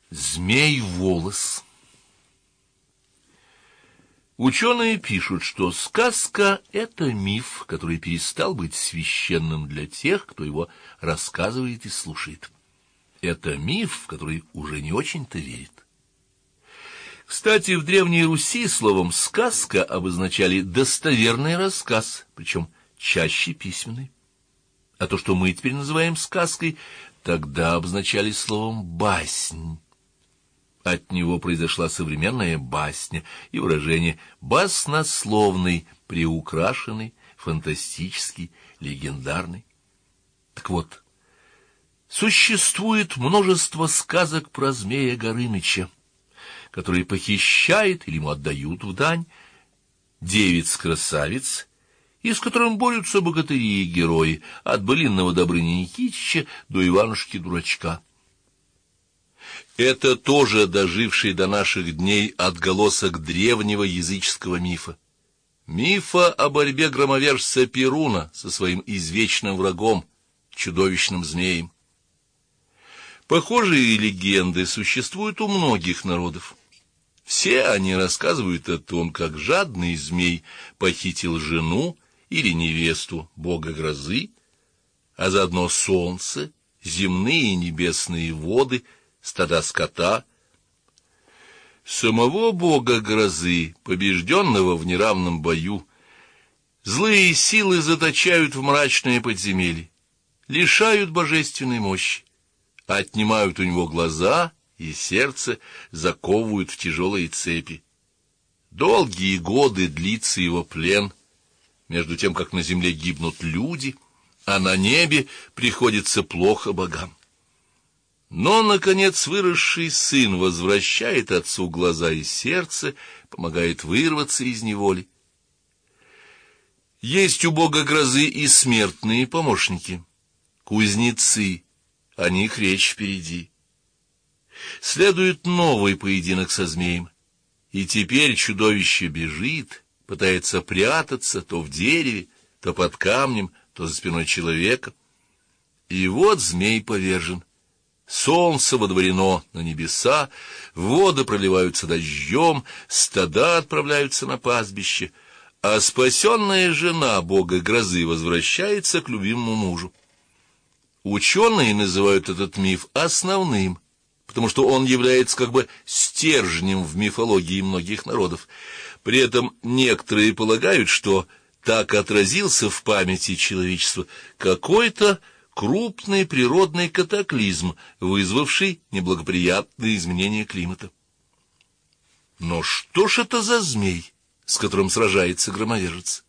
Змей-волос. Ученые пишут, что сказка — это миф, который перестал быть священным для тех, кто его рассказывает и слушает. Это миф, в который уже не очень-то верит. Кстати, в Древней Руси словом «сказка» обозначали достоверный рассказ, причем чаще письменный. А то, что мы теперь называем сказкой, тогда обозначали словом «баснь». От него произошла современная басня и выражение баснословный, приукрашенный, фантастический, легендарный. Так вот, существует множество сказок про змея Горыныча, который похищает или ему отдают в дань девиц-красавиц, и с которым борются богатыри и герои, от былинного Добрыни Никитича до Иванушки-дурачка. Это тоже доживший до наших дней отголосок древнего языческого мифа. Мифа о борьбе громовержца Перуна со своим извечным врагом, чудовищным змеем. Похожие легенды существуют у многих народов. Все они рассказывают о том, как жадный змей похитил жену или невесту бога грозы, а заодно солнце, земные и небесные воды, стада скота. Самого бога грозы, побежденного в неравном бою, злые силы заточают в мрачное подземелье, лишают божественной мощи, отнимают у него глаза и сердце, заковывают в тяжелые цепи. Долгие годы длится его плен, между тем, как на земле гибнут люди, а на небе приходится плохо богам. Но, наконец, выросший сын возвращает отцу глаза и сердце, помогает вырваться из неволи. Есть у бога грозы и смертные помощники, кузнецы, о них речь впереди. Следует новый поединок со змеем, и теперь чудовище бежит, пытается прятаться то в дереве, то под камнем, то за спиной человека. И вот змей повержен. Солнце водворено на небеса, воды проливаются дождем, стада отправляются на пастбище, а спасенная жена бога грозы возвращается к любимому мужу. Ученые называют этот миф основным, потому что он является как бы стержнем в мифологии многих народов. При этом некоторые полагают, что так отразился в памяти человечества какой-то крупный природный катаклизм, вызвавший неблагоприятные изменения климата. Но что ж это за змей, с которым сражается громовержец?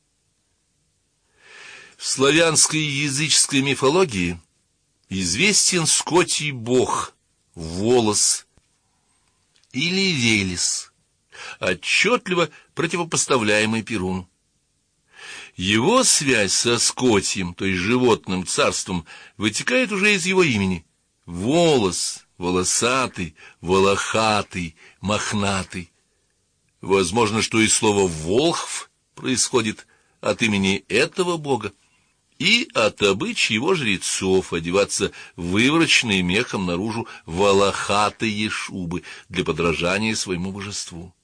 В славянской языческой мифологии известен скотий бог Волос или Велес, отчетливо противопоставляемый Перуну. Его связь со скотьем, то есть животным царством, вытекает уже из его имени. Волос, волосатый, волохатый, мохнатый. Возможно, что и слово «волхв» происходит от имени этого бога и от обычая его жрецов одеваться вывороченные мехом наружу волохатые шубы для подражания своему божеству.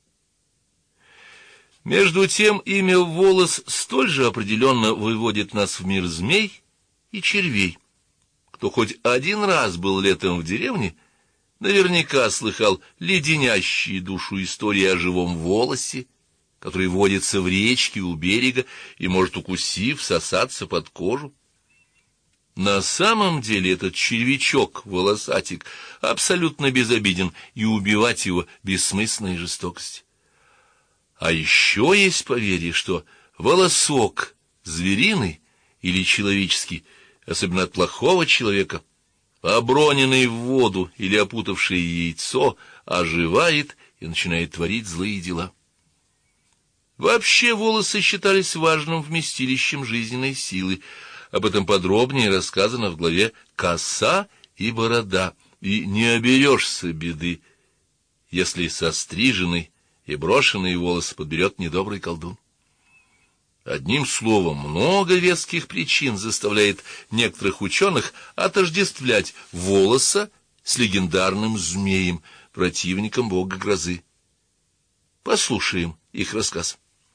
Между тем имя Волос столь же определенно выводит нас в мир змей и червей. Кто хоть один раз был летом в деревне, наверняка слыхал леденящие душу истории о живом волосе, который водится в речке у берега и может, укусив, всосаться под кожу. На самом деле этот червячок-волосатик абсолютно безобиден, и убивать его бессмысленная жестокость. А еще есть поверье, что волосок звериный или человеческий, особенно от плохого человека, оброненный в воду или опутавший яйцо, оживает и начинает творить злые дела. Вообще волосы считались важным вместилищем жизненной силы. Об этом подробнее рассказано в главе «Коса и борода», и не оберешься беды, если состриженный и брошенные волосы подберет недобрый колдун. Одним словом, много веских причин заставляет некоторых ученых отождествлять волоса с легендарным змеем, противником бога грозы. Послушаем их рассказ.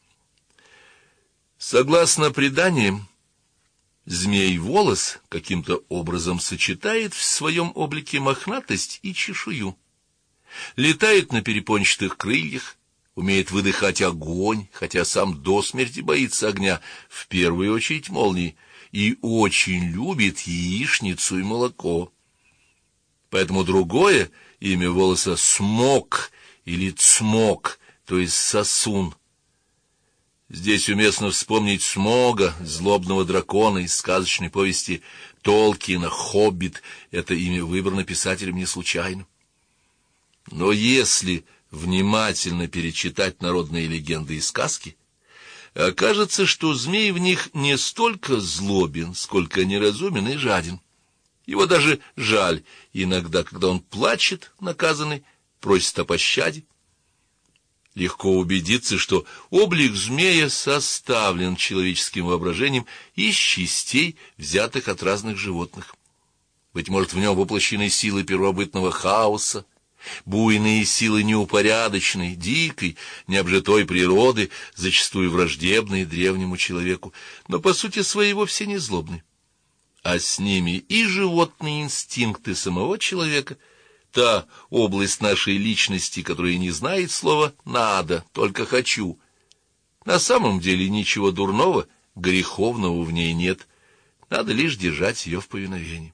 Согласно преданиям, змей Волос каким-то образом сочетает в своем облике мохнатость и чешую. Летает на перепончатых крыльях, умеет выдыхать огонь, хотя сам до смерти боится огня, в первую очередь молнии, и очень любит яичницу и молоко. Поэтому другое имя Волоса — Смок или Цмок, то есть сосун. Здесь уместно вспомнить Смога, злобного дракона из сказочной повести Толкиена «Хоббит». Это имя выбрано писателем не случайно. Но если внимательно перечитать народные легенды и сказки, окажется, что змей в них не столько злобен, сколько неразумен и жаден. Его даже жаль иногда, когда он плачет, наказанный, просит о пощаде. Легко убедиться, что облик змея составлен человеческим воображением из частей, взятых от разных животных. Быть может, в нем воплощены силы первобытного хаоса, буйные силы неупорядоченной, дикой, необжитой природы, зачастую враждебной древнему человеку, но по сути своей вовсе не злобной. А с ними и животные инстинкты самого человека, та область нашей личности, которая не знает слова «надо», только «хочу». На самом деле ничего дурного, греховного в ней нет, надо лишь держать ее в повиновении.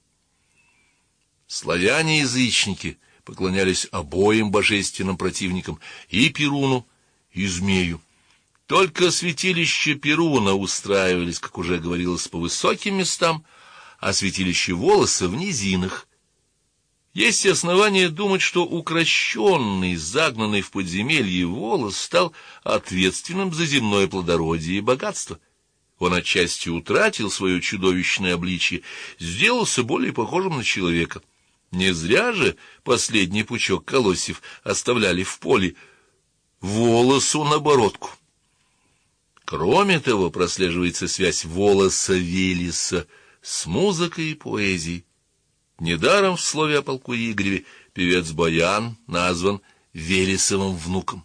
Славяне-язычники поклонялись обоим божественным противникам, и Перуну, и змею. Только святилища Перуна устраивались, как уже говорилось, по высоким местам, а святилище Волоса в низинах. Есть основания думать, что укрощенный, загнанный в подземелье Волос стал ответственным за земное плодородие и богатство. Он отчасти утратил свое чудовищное обличие, сделался более похожим на человека. Не зря же последний пучок колосьев оставляли в поле Волосу на бородку. Кроме того, прослеживается связь Волоса Велеса с музыкой и поэзией. Недаром в слове о полку Игореве певец Баян назван Велесовым внуком.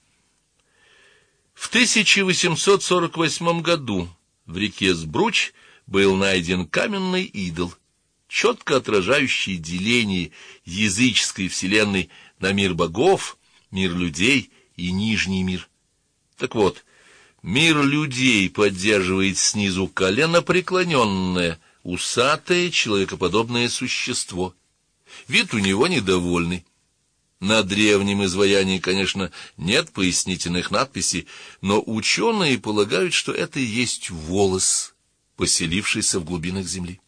В 1848 году в реке Сбруч был найден каменный идол, четко отражающий деление языческой вселенной на мир богов, мир людей и нижний мир. Так вот, мир людей поддерживает снизу коленопреклоненное, усатое, человекоподобное существо. Вид у него недовольный. На древнем изваянии, конечно, нет пояснительных надписей, но ученые полагают, что это и есть Волос, поселившийся в глубинах земли.